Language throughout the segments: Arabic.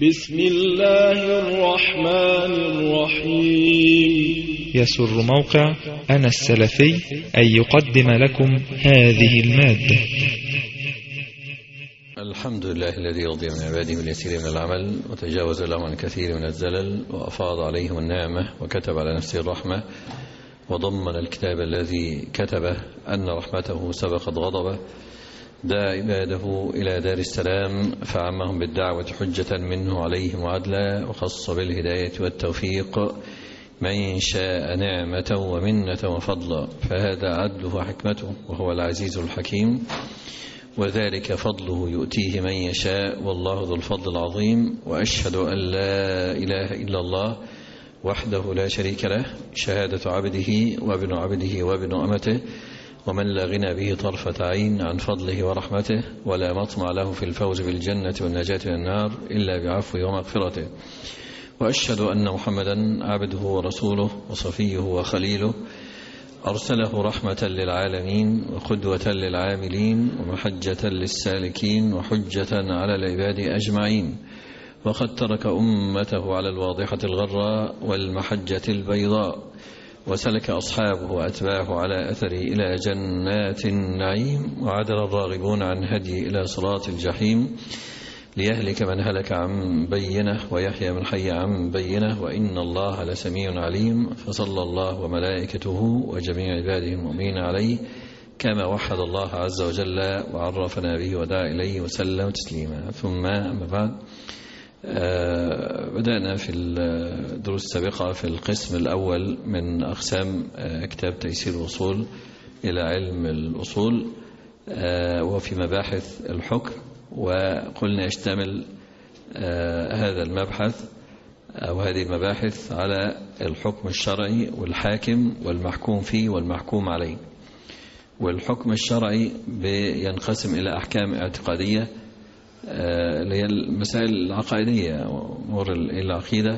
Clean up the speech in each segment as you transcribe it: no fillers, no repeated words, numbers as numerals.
بسم الله الرحمن الرحيم. يسر موقع أنا السلفي أن يقدم لكم هذه المادة. الحمد لله الذي رضي من عباده باليسير من العمل وتجاوز لهم عن كثير من الزلل وأفاض عليهم النعمة وكتب على نفسه الرحمة وضمن الكتاب الذي كتبه أن رحمته سبقت غضبه، دعا عباده إلى دار السلام فعمهم بالدعوة حجة منه عليهم وعدلا، وخص بالهداية والتوفيق من شاء نعمة ومنة وفضلا، فهذا عدله وحكمته وهو العزيز الحكيم، وذلك فضله يؤتيه من يشاء والله ذو الفضل العظيم. وأشهد أن لا إله إلا الله وحده لا شريك له، شهادة عبده وابن عبده وابن أمته، ومن لا غنى به طرفة عين عن فضله ورحمته، ولا مطمع له في الفوز بالجنة والنجاة من النار إلا بعفوه ومغفرته. وأشهد أن محمدا عبده ورسوله وصفيه وخليله، أرسله رحمة للعالمين وقدوة للعاملين ومحجة للسالكين وحجة على العباد أجمعين، وقد ترك أمته على الواضحة الغراء والمحجة البيضاء، وسلك أصحابه وأتباعه على أثره إلى جنات النعيم، وعدل الراغبون عن هدي إلى صراط الجحيم، ليهلك من هلك عن بينه ويحيى من حي عن بينه، وإن الله لسميع عليم. فصلى الله وملائكته وجميع عباده المؤمنين عليه كما وحد الله عز وجل وعرفنا به ودعا إليه وسلم تسليما. ثم أما بعد، بدأنا في الدروس السابقة في القسم الأول من أقسام كتاب تيسير الوصول إلى علم الأصول، وفي مباحث الحكم، وقلنا يشتمل هذا المبحث أو هذه المباحث على الحكم الشرعي والحاكم والمحكوم فيه والمحكوم عليه. والحكم الشرعي ينقسم إلى أحكام اعتقادية اللي هي المسائل العقائدية أمور العقيدة،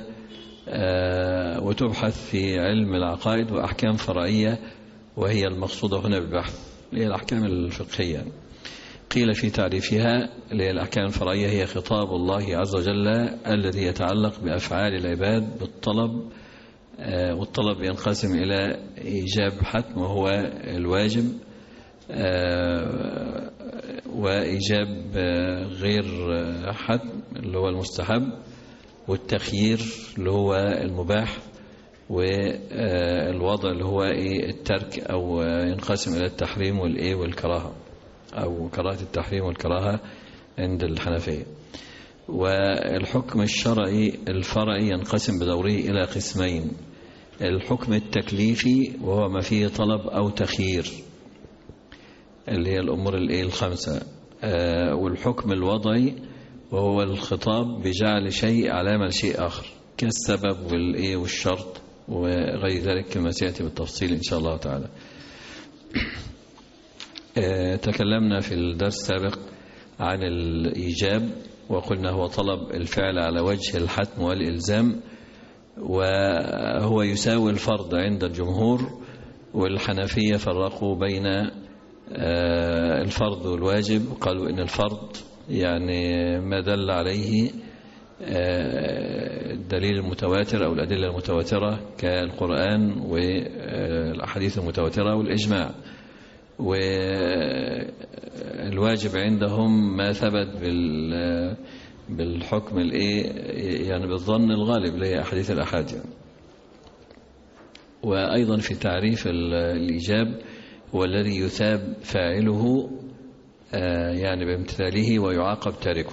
وتبحث في علم العقائد، وأحكام فرعية وهي المقصودة هنا بالبحث اللي هي الأحكام الفقهية. قيل في تعريفها اللي هي الأحكام الفرعية هي خطاب الله عز وجل الذي يتعلق بأفعال العباد بالطلب، والطلب ينقسم إلى إيجاب حتم وهو الواجب، وإيجاب غير حتم اللي هو المستحب، والتخيير اللي هو المباح، والوضع اللي هو الترك أو ينقسم إلى التحريم والكراهة أو كراهة التحريم والكراهة عند الحنفية. والحكم الشرعي الفرعي ينقسم بدوره إلى قسمين: الحكم التكليفي وهو ما فيه طلب أو تخيير اللي هي الأمور الخمسة، والحكم الوضعي وهو الخطاب بجعل شيء علامة لشيء آخر كالسبب والشرط وغير ذلك كما سيأتي بالتفصيل إن شاء الله تعالى. تكلمنا في الدرس السابق عن الإيجاب، وقلنا هو طلب الفعل على وجه الحتم والإلزام، وهو يساوي الفرض عند الجمهور، والحنفية فرقوا بين الفرض والواجب، قالوا إن الفرض يعني ما دل عليه الدليل المتواتر أو الأدلة المتواترة كالقرآن والأحاديث المتواترة والإجماع، والواجب عندهم ما ثبت بالحكم يعني بالظن الغالب اللي هي أحاديث الأحاد يعني. وأيضا في تعريف الإيجاب هو الذي يثاب فاعله يعني بامتثاله ويعاقب تاركه.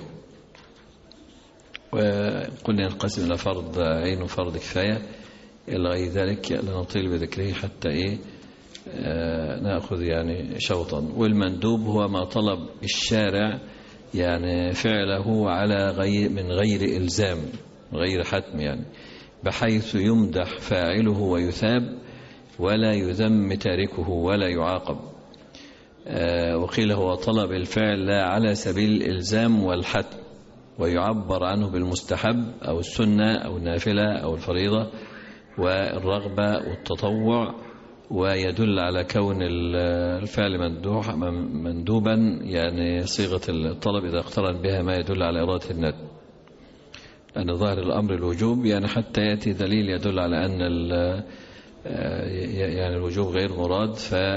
وقلنا ينقسم إلى فرض عين وفرض كفاية إلى غير ذلك، لا نطيل بذكره حتى نأخذ يعني شوطا. والمندوب هو ما طلب الشارع يعني فعله على من غير إلزام غير حتم، يعني بحيث يمدح فاعله ويثاب ولا يذم تاركه ولا يعاقب. وقيل هو طلب الفعل لا على سبيل الإلزام والحتم، ويعبر عنه بالمستحب أو السنة أو النافلة أو الفريضة والرغبة والتطوع، ويدل على كون الفعل مندوبا يعني صيغة الطلب إذا اقترن بها ما يدل على إرادة الندب. أن ظاهر الأمر الوجوب، يعني حتى يأتي دليل يدل على أن يعني الوجوب غير مراد،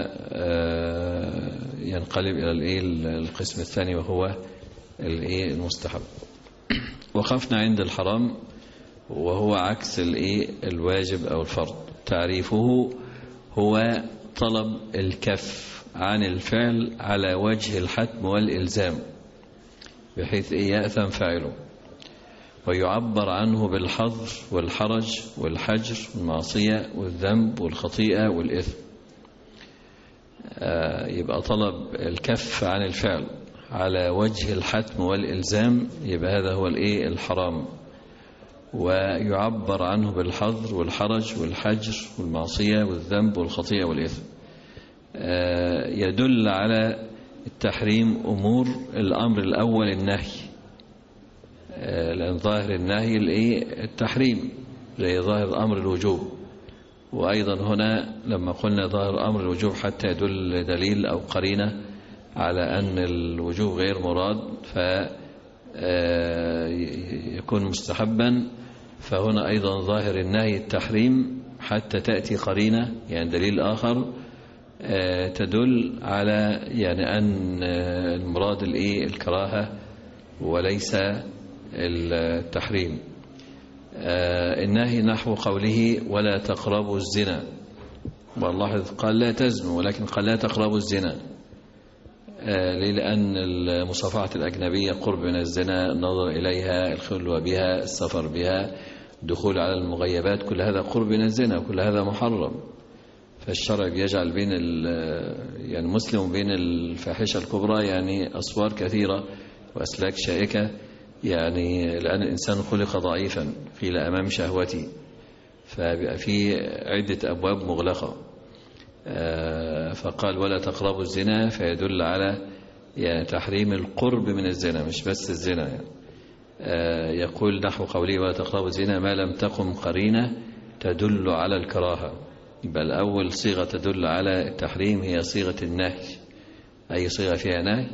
فينقلب إلى القسم الثاني وهو المستحب. وقفنا عند الحرام وهو عكس الواجب أو الفرض. تعريفه هو طلب الكف عن الفعل على وجه الحتم والإلزام بحيث يأثم فاعله، ويعبر عنه بالحظر والحرج والحجر والمعصية والذنب والخطيئة والإثم. يبقى طلب الكف عن الفعل على وجه الحتم والإلزام، يبقى هذا هو الحرام، ويعبر عنه بالحظر والحرج والحجر والمعصية والذنب والخطيئة والإثم. يدل على التحريم أمور الأمر الأول النهي، لأن ظاهر النهي التحريم زي ظاهر أمر الوجوب. وأيضا هنا لما قلنا ظاهر أمر الوجوب حتى يدل دليل أو قرينة على أن الوجوب غير مراد فيكون مستحبا، فهنا أيضا ظاهر النهي التحريم حتى تأتي قرينة يعني دليل آخر تدل على يعني أن المراد الكراهة وليس التحريم. النهي نحو قوله ولا تقربوا الزنا، والله قال لا تزنوا ولكن قال لا تقربوا الزنا. لأن المصافحة الأجنبية قرب من الزنا، النظر إليها، الخلوة بها، السفر بها، الدخول على المغيبات، كل هذا قرب من الزنا وكل هذا محرم. فالشرع بيجعل بين يعني المسلم وبين الفاحشة الكبرى يعني أسوار كثيرة وأسلاك شائكة، يعني لأن الإنسان خلق ضعيفا قيل أمام شهوتي، فبقى في عدة أبواب مغلقة. فقال ولا تقربوا الزنا، فيدل على يعني تحريم القرب من الزنا مش بس الزنا يعني. يقول نحو قوله ولا تقربوا الزنا ما لم تقم قرينة تدل على الكراهة. بل أول صيغة تدل على التحريم هي صيغة النهي، أي صيغة فيها نهي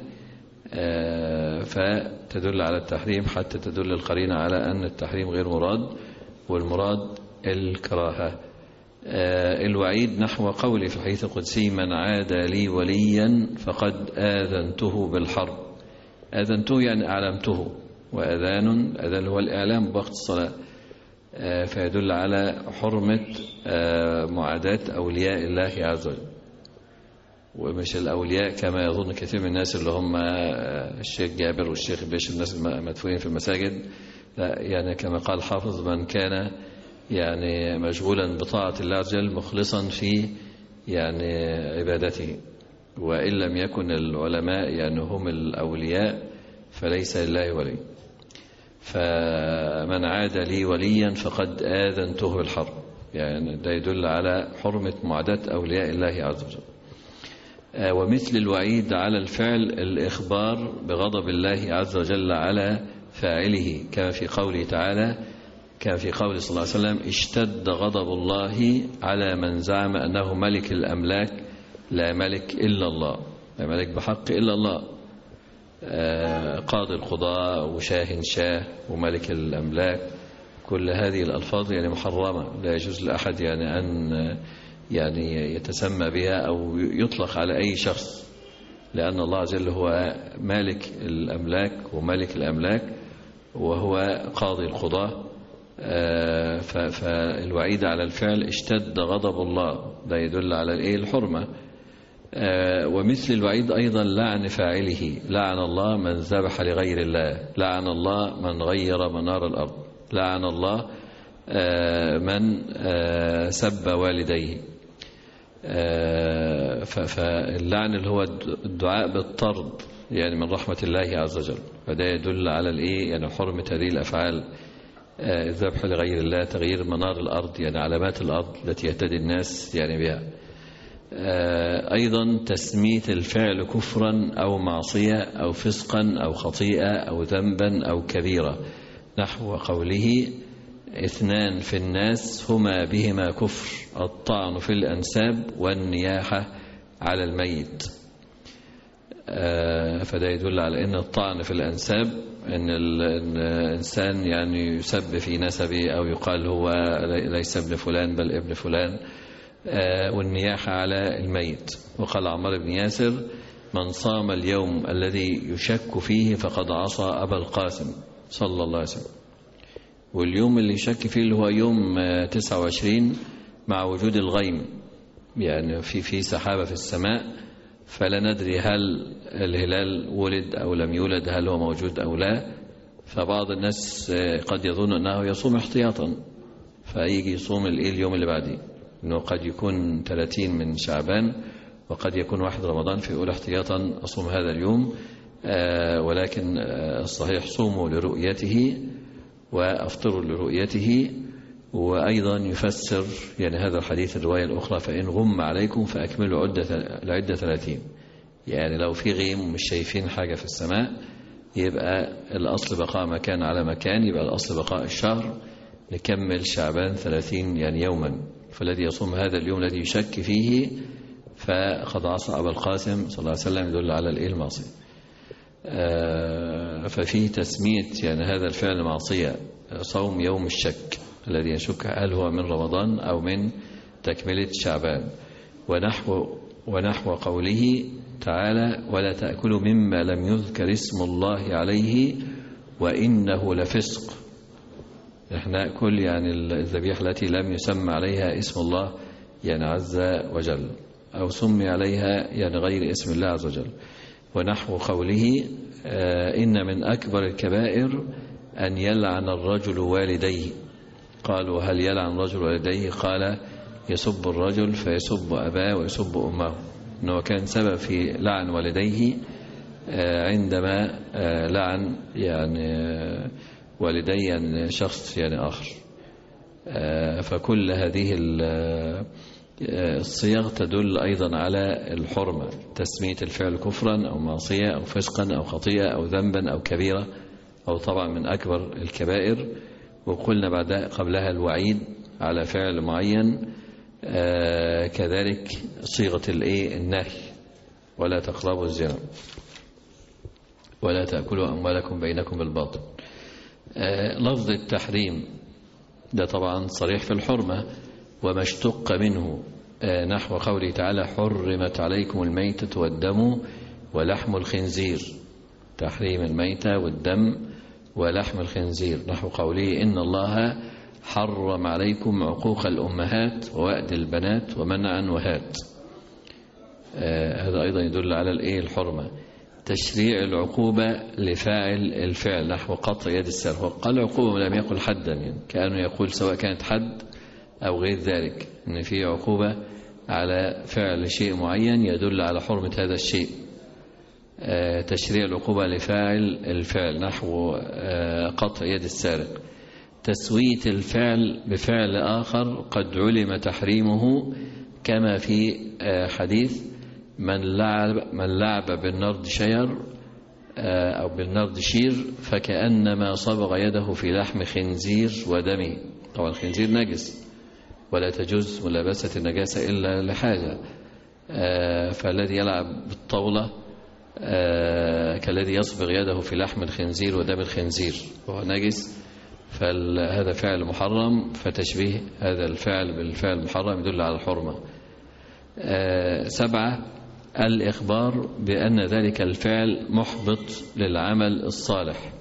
فتدل على التحريم حتى تدل القرينة على أن التحريم غير مراد والمراد الكراهة. الوعيد نحو قوله في الحديث القدسي من عاد لي وليا فقد آذنته بالحرب. آذنته يعني أعلمته، وأذان هو الإعلام بوقت الصلاة، فيدل على حرمة معاداة أولياء الله عز وجل، ومش الأولياء كما يظن كثير من الناس اللي هم الشيخ جابر والشيخ بيش الناس المدفونين في المساجد. لا، يعني كما قال حافظ من كان يعني مشغولا بطاعة الله عز وجل مخلصا في يعني عبادته، وإن لم يكن العلماء يعني هم الأولياء فليس لله ولي. فمن عاد لي وليا فقد آذنته بالحرب، يعني ده يدل على حرمة معاداة أولياء الله عز وجل. ومثل الوعيد على الفعل الإخبار بغضب الله عز وجل على فاعله، كما في قوله تعالى، كما في قول صلى الله عليه وسلم اشتد غضب الله على من زعم أنه ملك الأملاك لا ملك إلا الله، لا ملك بحق إلا الله. قاضي القضاء وشاه شاه وملك الأملاك، كل هذه الألفاظ يعني محرمة، لا يجوز لأحد يعني أن يعني يتسمى بها أو يطلق على أي شخص، لأن الله عز وجل هو مالك الأملاك وملك الأملاك وهو قاضي القضاء. فالوعيد على الفعل اشتد غضب الله، ده يدل على الحرمة. ومثل الوعيد أيضا لعن فاعله، لعن الله من ذبح لغير الله، لعن الله من غير منار الأرض، لعن الله من سب والديه. فاللعن اللي هو الدعاء بالطرد يعني من رحمة الله عز وجل، فده يدل على يعني حرمة هذه الأفعال، الذبح لغير الله، تغيير منار الأرض يعني علامات الأرض التي يهتدي الناس يعني بها. أيضا تسمية الفعل كفرا أو معصية أو فسقا أو خطيئة أو ذنبا أو كبيرة، نحو قوله اثنان في الناس هما بهما كفر الطعن في الأنساب والنياحة على الميت. فده يدل على أن الطعن في الأنساب إن الإنسان يعني يسب في نسبه أو يقال هو ليس ابن فلان بل ابن فلان، والنياحة على الميت. وقال عمار بن ياسر: من صام اليوم الذي يشك فيه فقد عصى أبا القاسم صلى الله عليه وسلم. واليوم اللي يشك فيه اللي هو يوم 29 مع وجود الغيم، يعني في سحابة في السماء، فلا ندري هل الهلال ولد أو لم يولد، هل هو موجود أو لا. فبعض الناس قد يظن أنه يصوم احتياطا فيجي يصوم اليوم اللي بعديه، أنه قد يكون 30 من شعبان وقد يكون 1 رمضان، فيقول احتياطا أصوم هذا اليوم. ولكن الصحيح صوموا لرؤيته وأفطروا لرؤيته. وأيضا يفسر يعني هذا الحديث الرواية الأخرى: فإن غم عليكم فأكملوا العدة 30. يعني لو في غيم ومش شايفين حاجة في السماء يبقى الأصل بقاء مكان على مكان، يبقى الأصل بقاء الشهر، نكمل شعبان 30 يعني يوما. فالذي يصوم هذا اليوم الذي يشك فيه فقد عصى أبا القاسم صلى الله عليه وسلم، يدل على المعصية. ففيه تسمية يعني هذا الفعل معصية، صوم يوم الشك الذي يشك هل هو من رمضان أو من تكملة شعبان. ونحو قوله تعالى: ولا تأكلوا مما لم يذكر اسم الله عليه وإنه لفسق. نحن نأكل يعني الذبيحة التي لم يسمى عليها اسم الله يعني عز وجل، أو سمي عليها يعني غير اسم الله عز وجل. ونحو قوله: إن من أكبر الكبائر أن يلعن الرجل والديه. قالوا: هل يلعن الرجل والديه؟ قال: يسب الرجل فيسب أباه ويسب أمه. أنه كان سبب في لعن والديه عندما لعن يعني والدي يعني شخص يعني آخر. فكل هذه الصيغ تدل أيضا على الحرمة، تسمية الفعل كفرا أو معصية أو فسقا أو خطيئة أو ذنبا أو كبيرة أو طبعا من أكبر الكبائر. وقلنا بعد قبلها الوعيد على فعل معين. كذلك صيغة النهي: ولا تقربوا الزنا ولا تأكلوا أموالكم بينكم بالباطل. لفظ التحريم ده طبعا صريح في الحرمة، وما اشتق منه نحو قوله تعالى: حرمت عليكم الميتة والدم ولحم الخنزير. تحريم الميتة والدم ولحم الخنزير، نحو قوله: إن الله حرم عليكم عقوق الأمهات ووأد البنات ومنعا وهات. هذا أيضا يدل على الحرمة. تشريع العقوبة لفاعل الفعل، نحو قطع يد السارق. وقال عقوبة لم يقل حدا، يعني كأنه يقول سواء كانت حد أو غير ذلك، إن في عقوبة على فعل شيء معين يدل على حرمة هذا الشيء. تشريع العقوبة لفاعل الفعل، نحو قطع يد السارق. تسوية الفعل بفعل آخر قد علم تحريمه، كما في حديث: من لعب بالنرد شير أو بالنرد شير فكأنما صبغ يده في لحم خنزير ودمه. طبعا الخنزير نجس ولا تجوز ملابسة النجاسة إلا لحاجة. فالذي يلعب بالطاولة كالذي يصبغ يده في لحم الخنزير ودم الخنزير وهو نجس، فهذا فعل محرم. فتشبيه هذا الفعل بالفعل المحرم يدل على الحرمة. 7: الإخبار بأن ذلك الفعل محبط للعمل الصالح،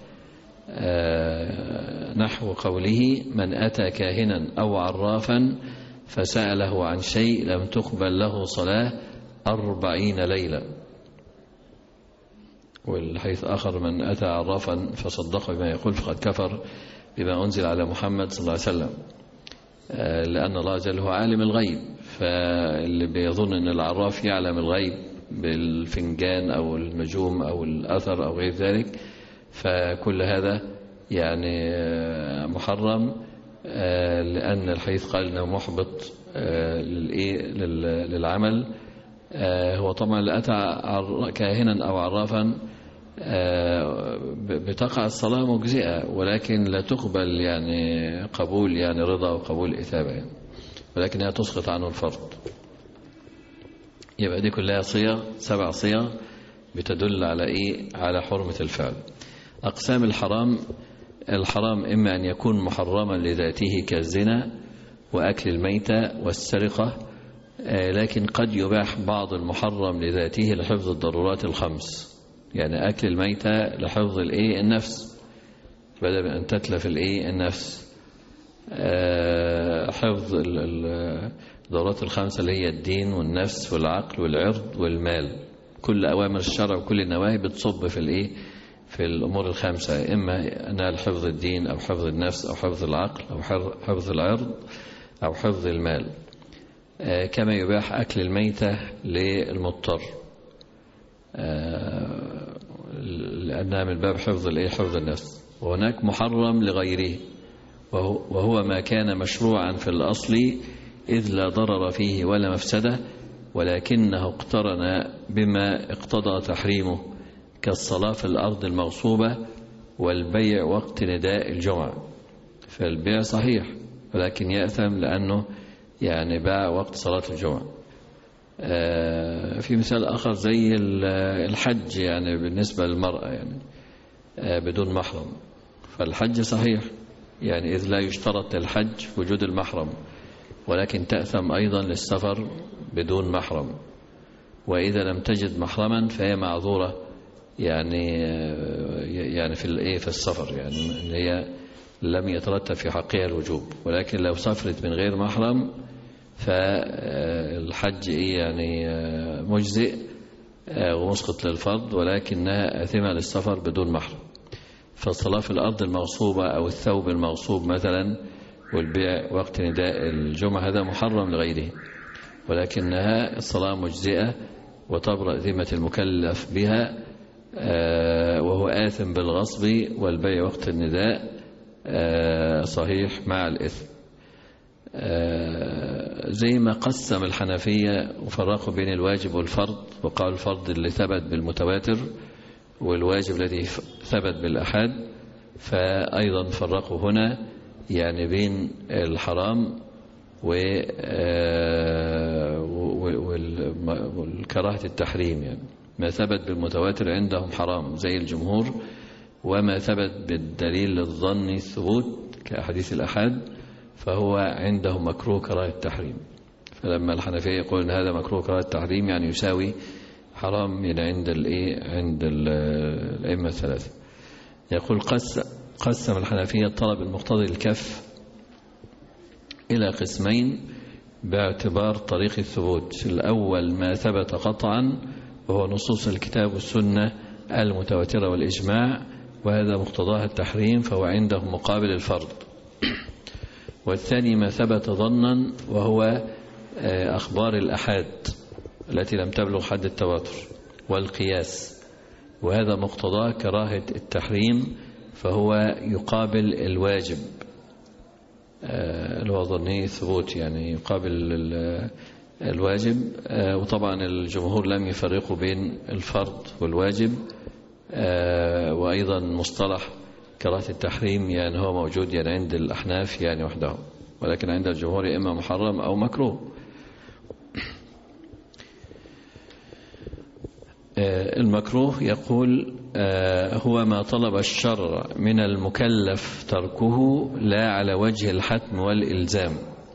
نحو قوله: من أتى كاهنا أو عرافا فسأله عن شيء لم تقبل له صلاة 40 ليلة. والحديث آخر: من أتى عرافا فصدق بما يقول فقد كفر بما أنزل على محمد صلى الله عليه وسلم. لأن الله جل هو عالم الغيب، فاللي بيظن أن العراف يعلم الغيب بالفنجان أو النجوم أو الأثر أو غير ذلك، فكل هذا يعني محرم، لأن الحديث قال أنه محبط للعمل. هو طبعا اللي أتى كاهنا أو عرافا بتقع الصلاة مجزئة، ولكن لا تقبل يعني قبول يعني رضا وقبول إثابة يعني، ولكنها تسقط عنه الفرض. يبقى دي كلها صيغ، 7 صيغ بتدل على على حرمة الفعل. أقسام الحرام إما أن يكون محرما لذاته كالزنا وأكل الميتة والسرقة، لكن قد يباح بعض المحرم لذاته لحفظ الضرورات الخمس. يعني أكل الميتة لحفظ النفس بدل أن تتلف النفس، حفظ الضرورات الخمسة اللي هي الدين والنفس والعقل والعرض والمال. كل أوامر الشرع وكل النواهي بتصب في الأمور الخمسة، إما أنها حفظ الدين أو حفظ النفس أو حفظ العقل أو حفظ العرض أو حفظ المال. كما يباح أكل الميتة للمضطر، لأنها من باب حفظ النفس. وهناك محرم لغيره، وهو ما كان مشروعا في الأصل إذ لا ضرر فيه ولا مفسدة، ولكنه اقترن بما اقتضى تحريمه، كالصلاة في الأرض المغصوبة والبيع وقت نداء الجمعة. فالبيع صحيح ولكن يأثم لأنه يعني باع وقت صلاة الجمعة. في مثال آخر زي الحج، يعني بالنسبة للمرأة يعني بدون محرم، فالحج صحيح يعني إذ لا يشترط للحج وجود المحرم، ولكن تأثم أيضا للسفر بدون محرم. وإذا لم تجد محرما فهي معذورة يعني في السفر، يعني إن هي لم يترتب في حقها الوجوب. ولكن لو سافرت من غير محرم فالحج يعني مجزئ ومسقط للفرض، ولكنها آثمة للسفر بدون محرم. فالصلاة في الأرض المغصوبة أو الثوب المغصوب مثلا والبيع وقت نداء الجمعة هذا محرم لغيره، ولكنها الصلاة مجزئة وتبرأ ذمة المكلف بها، وهو آثم بالغصب والبيع وقت النداء صحيح مع الإثم. زي ما قسم الحنفية وفرقوا بين الواجب والفرض، وقالوا الفرض اللي ثبت بالمتواتر والواجب الذي ثبت بالأحاد، فأيضا فرقوا هنا يعني بين الحرام والكراهة التحريم. يعني ما ثبت بالمتواتر عندهم حرام زي الجمهور، وما ثبت بالدليل الظني الثبوت كأحاديث الأحاد فهو عندهم مكروه كراهة التحريم. فلما الحنفية يقول إن هذا مكروه كراهة التحريم يعني يساوي حرام يعني عند الأئمة الثلاثة. يقول قسم الحنفية الطلب المقتضي الكف إلى قسمين باعتبار طريق الثبوت. الأول ما ثبت قطعا وهو نصوص الكتاب والسنة المتواترة والإجماع، وهذا مقتضاه التحريم فهو عندهم مقابل الفرض. والثاني ما ثبت ظنا وهو أخبار الأحاد التي لم تبلغ حد التواتر والقياس، وهذا مقتضاه كراهة التحريم فهو يقابل الواجب اللي هو ظني الثبوت، يعني يقابل الواجب. وطبعا الجمهور لم يفرقوا بين الفرض والواجب. وأيضا مصطلح كراهة التحريم يعني هو موجود يعني عند الأحناف يعني وحده، ولكن عند الجمهور إما محرم أو مكروه. المكروه يقول هو ما طلب الشرع من المكلف تركه لا على وجه الحتم والإلزام.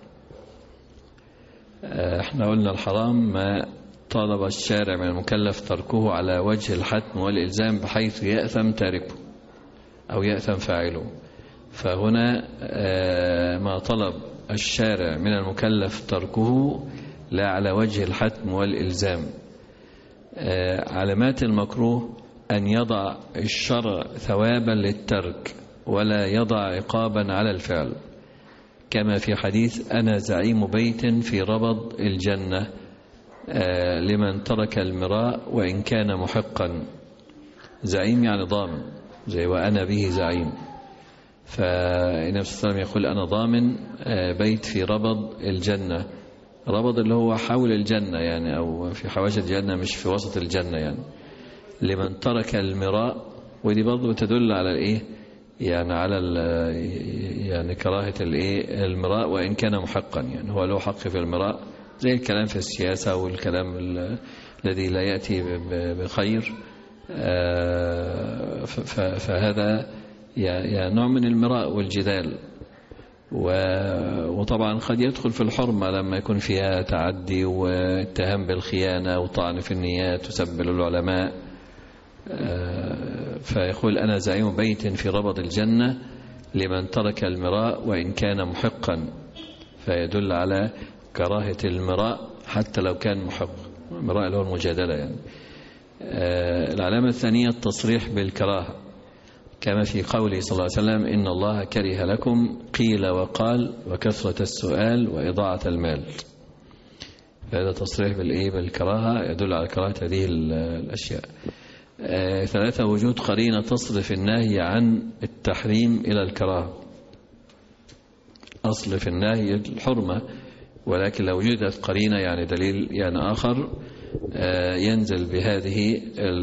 احنا قلنا الحرام ما طلب الشارع من المكلف تركه على وجه الحتم والإلزام بحيث يأثم تاركه أو يأثم فاعله. فهنا ما طلب الشارع من المكلف تركه لا على وجه الحتم والإلزام. علامات المكروه أن يضع الشرع ثوابا للترك ولا يضع عقابا على الفعل، كما في حديث أنا زعيم بيت في ربض الجنة لمن ترك المراء وإن كان محقا. زعيم يعني ضامن، زي وأنا به زعيم. فالنبي صلى الله عليه وسلم يقول أنا ضامن بيت في ربض الجنة. ربض اللي هو حول الجنة يعني، أو في حواشي الجنة مش في وسط الجنة يعني. لمن ترك المراء، ودي برضه بتدل على يعني على يعني كراهة المراء وإن كان محقا، يعني هو له حق في المراء زي الكلام في السياسة والكلام الذي لا يأتي بخير، فهذا يعني نوع من المراء والجدال. وطبعا قد يدخل في الحرمة لما يكون فيها تعدي واتهام بالخيانة وطعن في النيات وسب العلماء. فيقول أنا زعيم بيت في ربض الجنة لمن ترك المراء وإن كان محقا، فيدل على كراهة المراء حتى لو كان محق. المراء اللي هو المجادلة يعني. العلامة الثانية التصريح بالكراهة، كما في قوله صلى الله عليه وسلم إن الله كره لكم قيل وقال وكثرة السؤال وإضاعة المال. هذا تصريح بالكراهة يدل على كراهة هذه الأشياء. 3 وجود قرينة تصرف النهي عن التحريم إلى الكراهة. أصل في النهي الحرمة، ولكن لو وجدت قرينة يعني دليل يعني آخر ينزل بهذه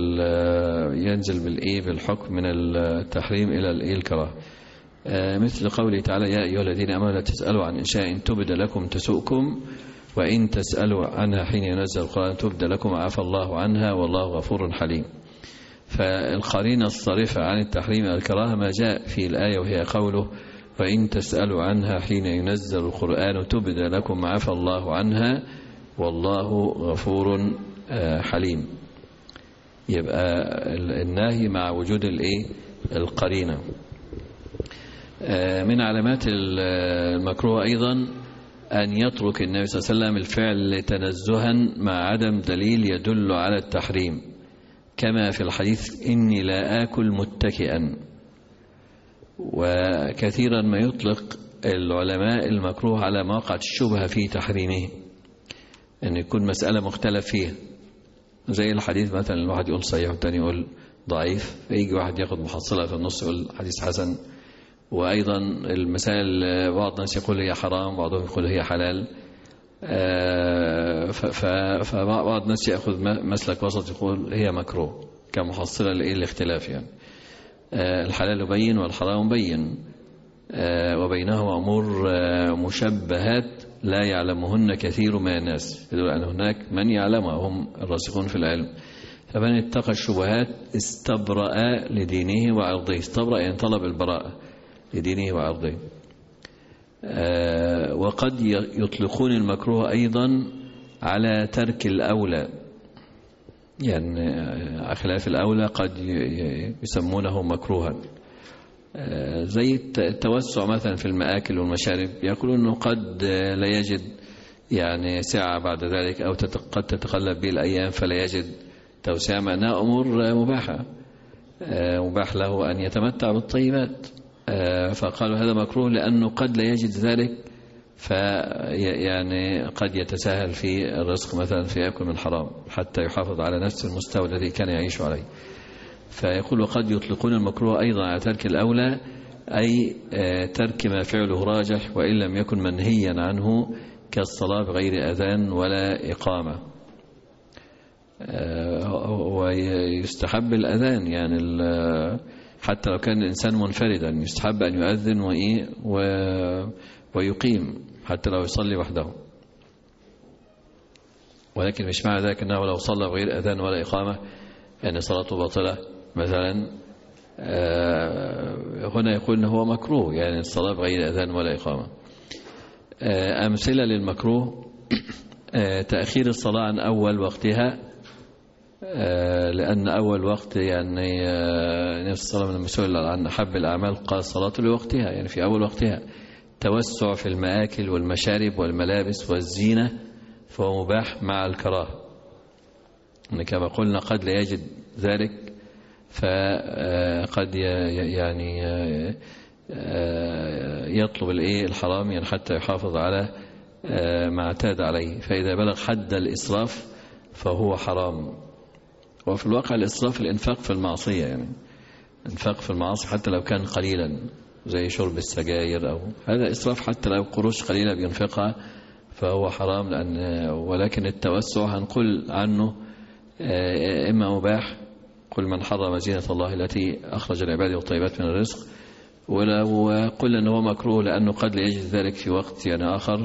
بالحكم من التحريم إلى الكراهة. مثل قوله تعالى يا أيها الذين آمنوا لا تسألوا عن أشياء تبد لكم تسؤكم وإن تسألوا عنها حين ينزل القرآن تبد لكم عفى الله عنها والله غفور حليم. فالقرينة الصارفة عن التحريم إلى الكراهة ما جاء في الآية وهي قوله وإن تسألوا عنها حين ينزل القرآن تبد لكم عفى الله عنها والله غفور حليم. يبقى النهي مع وجود القرينة. من علامات المكروه أيضا أن يترك النبي صلى الله عليه وسلم الفعل تنزها مع عدم دليل يدل على التحريم، كما في الحديث إني لا آكل متكئا. وكثيرا ما يطلق العلماء المكروه على ما وقعت الشبهة في تحريمه، أن يكون مسألة مختلف فيها، زي الحديث مثلا الواحد يقول صحيح والثاني يقول ضعيف، فيجي واحد ياخد محصلة في النص يقول حديث حسن. وأيضا المسائل بعض الناس يقول هي حرام، بعضهم يقول هي حلال. فبعض الناس يأخذ مسلك وسط يقول هي مكروه كمحصلة الاختلاف يعني. الحلال بين والحرام بين، وبينهما أمور مشبهات لا يعلمهن كثير من الناس، يدل أن هناك من يعلمها هم الراسخون في العلم. فمن اتقى الشبهات استبرأ لدينه وعرضه. استبرأ يعني طلب البراءة لدينه وعرضه. وقد يطلقون المكروه أيضا على ترك الأولى، يعني خلاف الأولى قد يسمونه مكروها، زي التوسع مثلا في المآكل والمشارب، يقولون أنه قد لا يجد يعني ساعة بعد ذلك، أو قد تتقلب به الأيام فلا يجد توسع، معناها أمور مباحة، مباح له أن يتمتع بالطيبات. فقالوا هذا مكروه لأنه قد لا يجد ذلك، يعني قد يتساهل في الرزق مثلا في يأكل من حرام حتى يحافظ على نفس المستوى الذي كان يعيش عليه. فيقول وقد يطلقون المكروه أيضا على ترك الأولى، أي ترك ما فعله راجح وإن لم يكن منهيا عنه، كالصلاة بغير أذان ولا إقامة. ويستحب الأذان يعني حتى لو كان الإنسان منفردا يستحب أن يؤذن ويقيم حتى لو يصلي وحده. ولكن مش معنى ذلك أنه لو صلى بغير أذان ولا إقامة يعني صلاته باطلة مثلا. هنا يقول أنه هو مكروه، يعني الصلاة بغير أذان ولا إقامة. أمثلة للمكروه: تأخير الصلاة عن أول وقتها، لأن أول وقت يعني نفس الصلاة من المسؤول عن أحب الأعمال قال الصلاة لوقتها، يعني في أول وقتها. توسع في المآكل والمشارب والملابس والزينة فهو مباح مع الكراهة، كما قلنا قد لا يجد ذلك، فقد يعني يطلب الحرام يعني حتى يحافظ على ما اعتاد عليه. فإذا بلغ حد الإسراف فهو حرام. وفي الواقع الإسراف الإنفاق في المعصية، يعني إنفاق في المعاصي حتى لو كان قليلا، زي شرب السجاير أو هذا إسراف، حتى لو قروش قليلة بينفقها فهو حرام. ولكن التوسع هنقول عنه إما مباح، قل من حرم زينة الله التي أخرج العباد والطيبات من الرزق، ولو قل أنه مكروه لأنه قد لا يجد ذلك في وقت يعني آخر،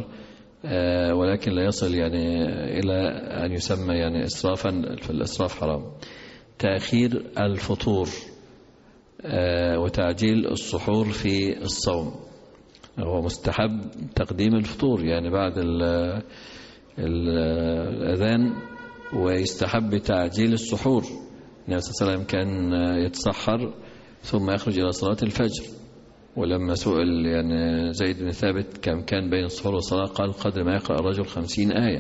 ولكن لا يصل يعني إلى أن يسمى يعني إسرافا، فالإسراف حرام. تأخير الفطور وتعجيل السحور في الصوم. هو مستحب تقديم الفطور يعني بعد الأذان، ويستحب تعجيل السحور. النبي صلى الله عليه وسلم كان يتسحر ثم يخرج إلى صلاة الفجر، ولما سئل يعني زيد بن ثابت كم كان بين السحور والصلاة قال قدر ما يقرأ الرجل 50 آية.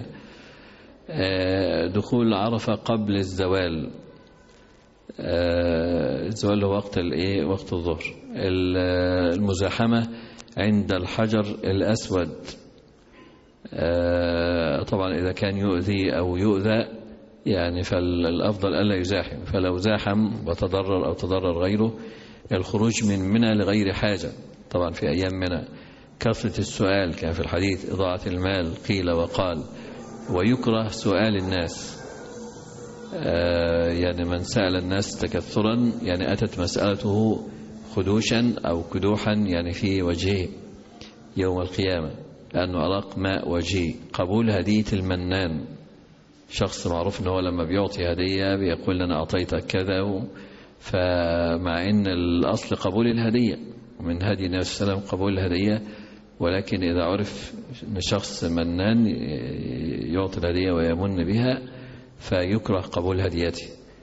دخول عرفة قبل الزوال، الزوال هو وقت وقت الظهر. المزاحمة عند الحجر الأسود، طبعا إذا كان يؤذي أو يؤذى يعني فالأفضل ألا يزاحم، فلو زاحم وتضرر أو تضرر غيره. الخروج من منى لغير حاجة، طبعا في أيام منى. كثرة السؤال كان في الحديث إضاعة المال قيل وقال. ويكره سؤال الناس، يعني من سأل الناس تكثرا يعني أتت مسألته خدوشا أو كدوحا يعني في وجهه يوم القيامة، لأنه أراق ماء وجهه. قبول هدية المنان، شخص معروف أنه لما بيعطي هدية بيقول لنا أعطيتك كذا، فمع أن الأصل قبول الهدية، من هدي النبي صلى الله عليه وسلم قبول الهدية، ولكن إذا عرف أن شخص منان يعطي الهدية ويمن بها فيكره قبول هديته.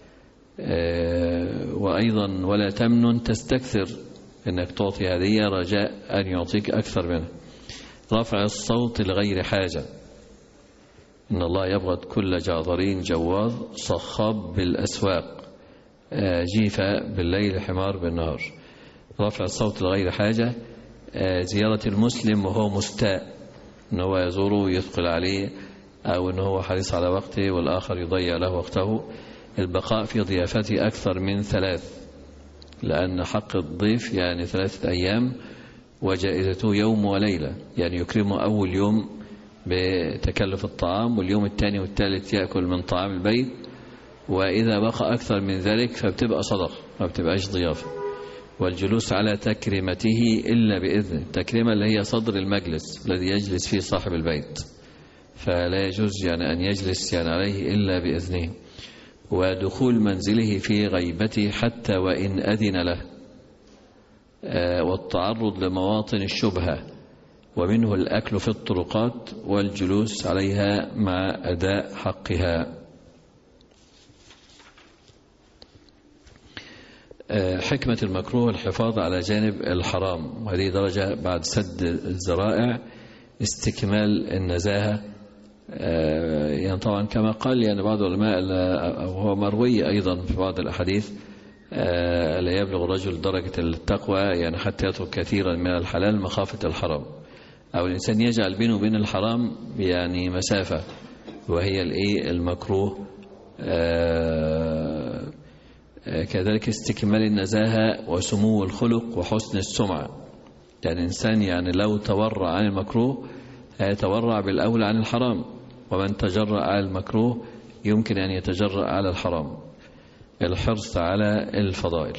وأيضا ولا تمنن تستكثر، أنك تعطي هدية رجاء أن يعطيك أكثر منها. رفع الصوت لغير حاجة، إن الله يبغض كل جعذرين جواظ صخاب بالأسواق جيفة بالليل حمار بالنهار. رفع الصوت لغير حاجة. زيارة المسلم وهو مستاء، إن هو يزوره ويثقل عليه، أو إن هو حريص على وقته والآخر يضيع له وقته. البقاء في ضيافته أكثر من 3، لأن حق الضيف يعني 3 أيام وجائزته يوم وليلة، يعني يكرمه أول يوم بتكلف الطعام، واليوم الثاني والثالث يأكل من طعام البيت، وإذا بقى أكثر من ذلك فبتبقى صدق ما بتبقاش ضيافة. والجلوس على تكريمته إلا بإذن، التكريمة اللي هي صدر المجلس الذي يجلس فيه صاحب البيت، فلا يجوز يعني أن يجلس يعني عليه إلا بإذنه. ودخول منزله في غيبته حتى وإن أذن له، والتعرض لمواطن الشبهة، ومنه الأكل في الطرقات والجلوس عليها مع أداء حقها. حكمة المكروه الحفاظ على جانب الحرام، وهذه درجة بعد سد الذرائع استكمال النزاهة. يعني طبعا كما قال يعني بعض العلماء، وهو مروي أيضا في بعض الأحاديث، لا يبلغ الرجل درجة التقوى يعني حتى يترك كثيرا من الحلال مخافة الحرام، أو الإنسان يجعل بينه وبين الحرام يعني مسافة، وهي المكروه. كذلك استكمال النزاهة وسمو الخلق وحسن السمعة، يعني الإنسان يعني لو تورع عن المكروه يتورع بالأولى عن الحرام، ومن تجرأ على المكروه يمكن أن يتجرأ على الحرام. الحرص على الفضائل.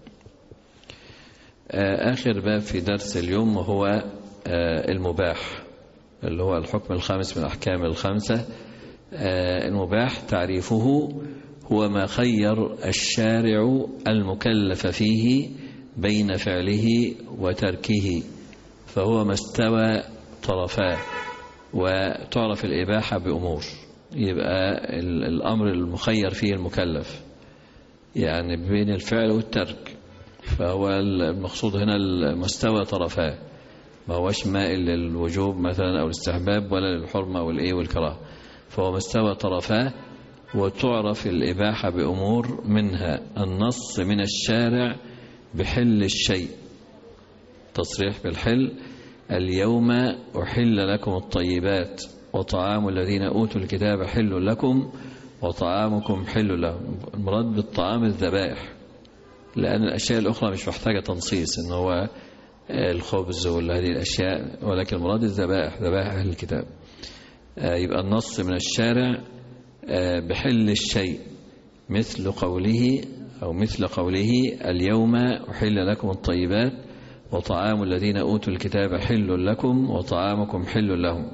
آخر باب في درس اليوم وهو المباح، اللي هو الحكم الخامس من الأحكام الخمسة. المباح تعريفه هو ما خير الشارع المكلف فيه بين فعله وتركه، فهو ما استوى طرفاه. وتعرف الإباحة بأمور، يبقى الأمر المخير فيه المكلف يعني بين الفعل والترك، فهو المقصود هنا المستوى طرفاه، ما هوش مائل للوجوب مثلا أو الاستحباب ولا للحرمة والكراهة، فهو مستوى طرفاه. وتعرف الإباحة بأمور، منها النص من الشارع بحل الشيء، تصريح بالحل. اليوم أحل لكم الطيبات وطعام الذين أوتوا الكتاب حل لكم وطعامكم حل لهم. المراد بالطعام الذبائح، لأن الأشياء الأخرى مش محتاجة تنصيص إن هو الخبز ولا هذه الأشياء، ولكن المراد الذبائح، ذبائح أهل الكتاب. يبقى النص من الشارع بحل الشيء، مثل قوله اليوم أحل لكم الطيبات وطعام الذين أوتوا الكتاب حل لكم وطعامكم حل لهم.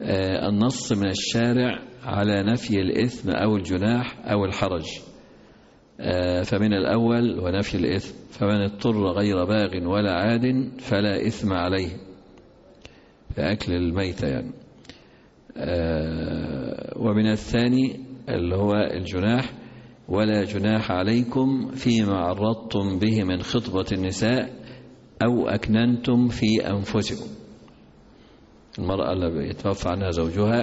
النص من الشارع على نفي الإثم أو الجناح أو الحرج، فمن الأول ونفي الإثم، فمن اضطر غير باغ ولا عاد فلا إثم عليه في أكل الميتة يعني. ومن الثاني اللي هو الجناح، ولا جناح عليكم فيما عرضتم به من خطبة النساء أو أكننتم في أنفسكم. المرأة اللي يتوفى عنها زوجها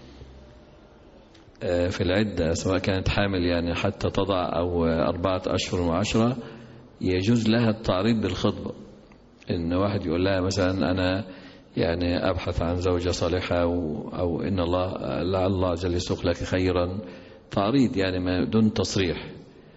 في العدة سواء كانت حامل يعني حتى تضع أو 4 أشهر و10، يجوز لها التعريض بالخطبة، إن واحد يقول لها مثلا أنا يعني أبحث عن زوجة صالحة أو إن الله لعل الله جل يسوق لك خيرا، تعريض يعني ما دون تصريح،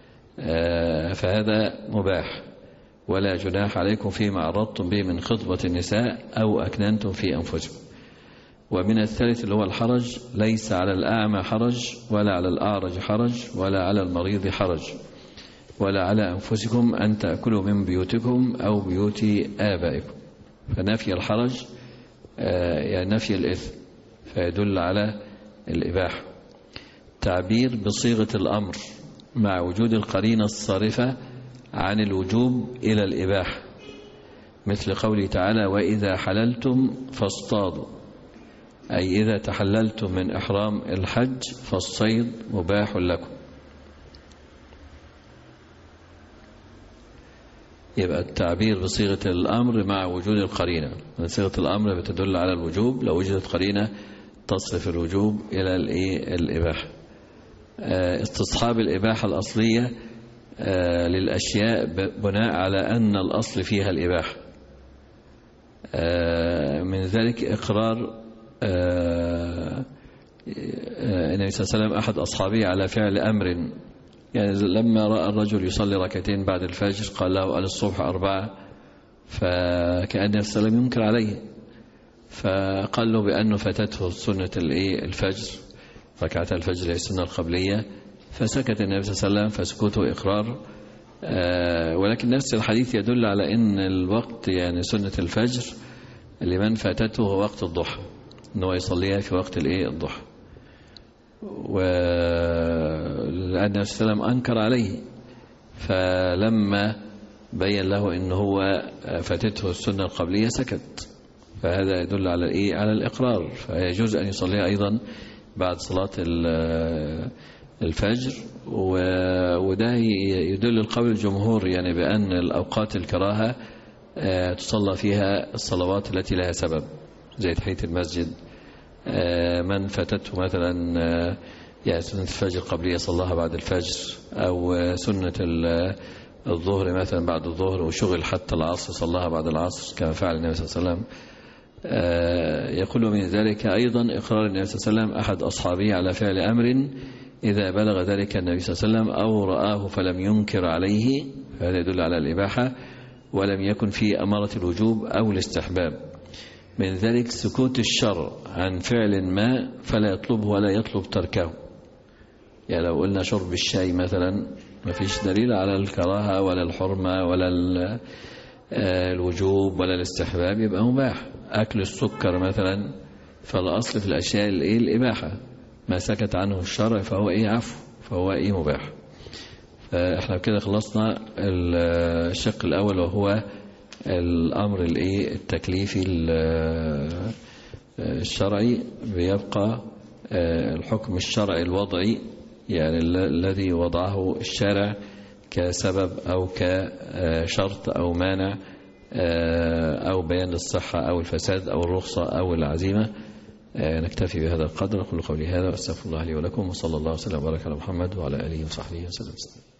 فهذا مباح. ولا جناح عليكم فيما عرضتم به من خطبة النساء أو أكننتم في أنفسكم. ومن الثالث اللي هو الحرج، ليس على الأعمى حرج ولا على الأعرج حرج ولا على المريض حرج ولا على أنفسكم أن تأكلوا من بيوتكم أو بيوت آبائكم. فنفي الحرج يعني نفي الإثم، فيدل على الإباحة. تعبير بصيغة الأمر مع وجود القرينة الصارفة عن الوجوب إلى الإباحة، مثل قوله تعالى وإذا حللتم فاصطادوا، أي إذا تحللتم من إحرام الحج فالصيد مباح لكم. يبقى التعبير بصيغة الأمر مع وجود القرينة، صيغة الأمر بتدل على الوجوب، لو وجدت قرينة تصرف الوجوب إلى الإباحة. استصحاب الإباحة الأصلية للأشياء بناء على أن الأصل فيها الإباحة. من ذلك إقرار النبي صلى الله عليه وسلم أحد أصحابه على فعل أمر، يعني لما رأى الرجل يصلي ركعتين بعد الفجر قال له الصبح 4، فكأن النبي صلى الله عليه وسلم ينكر عليه، فقال له بأنه فاتته سنة الفجر، ركعة الفجر هي السنة القبلية، فسكت النبي صلى الله عليه وسلم، فسكوته إقرار. ولكن نفس الحديث يدل على أن الوقت يعني سنة الفجر لمن فاتته هو وقت الضحى، أنه يصليها في وقت الضحى، ولأن النبي صلى الله عليه وسلم أنكر عليه، فلما بين له أنه هو فاتته السنة القبلية سكت، فهذا يدل على على الإقرار، فيجوز أن يصليها أيضا بعد صلاة الفجر. وده يدل القول الجمهور يعني بأن الأوقات الكراهة تصلى فيها الصلوات التي لها سبب، زي تحية المسجد، من فاتته مثلا يعني سنة الفجر قبلية صلاها بعد الفجر، أو سنة الظهر مثلا بعد الظهر وشغل حتى العصر صلاها بعد العصر كما فعل النبي صلى الله عليه وسلم. يقول من ذلك أيضا إقرار النبي صلى الله عليه وسلم أحد أصحابه على فعل أمر إذا بلغ ذلك النبي صلى الله عليه وسلم أو رآه فلم ينكر عليه، فهذا يدل على الإباحة ولم يكن فيه أمارة الوجوب أو الاستحباب. من ذلك سكوت الشرع عن فعل ما فلا يطلبه ولا يطلب تركه، يعني لو قلنا شرب الشاي مثلا ما فيش دليل على الكراهة ولا الحرمة ولا الوجوب ولا الاستحباب، يبقى مباح. أكل السكر مثلا فالأصل في الأشياء الإباحة، ما سكت عنه الشرع فهو عفو، فهو مباح. فإحنا كده خلصنا الشق الأول وهو الأمر التكليفي الشرعي. بيبقى الحكم الشرعي الوضعي، يعني الذي وضعه الشارع كسبب أو كشرط أو مانع أو بيان للصحة أو الفساد أو الرخصة أو العزيمة. نكتفي بهذا القدر. أقول قولي هذا وأستغفر الله لي ولكم، وصلى الله وسلم وبارك على محمد وعلى آله وصحبه وسلم.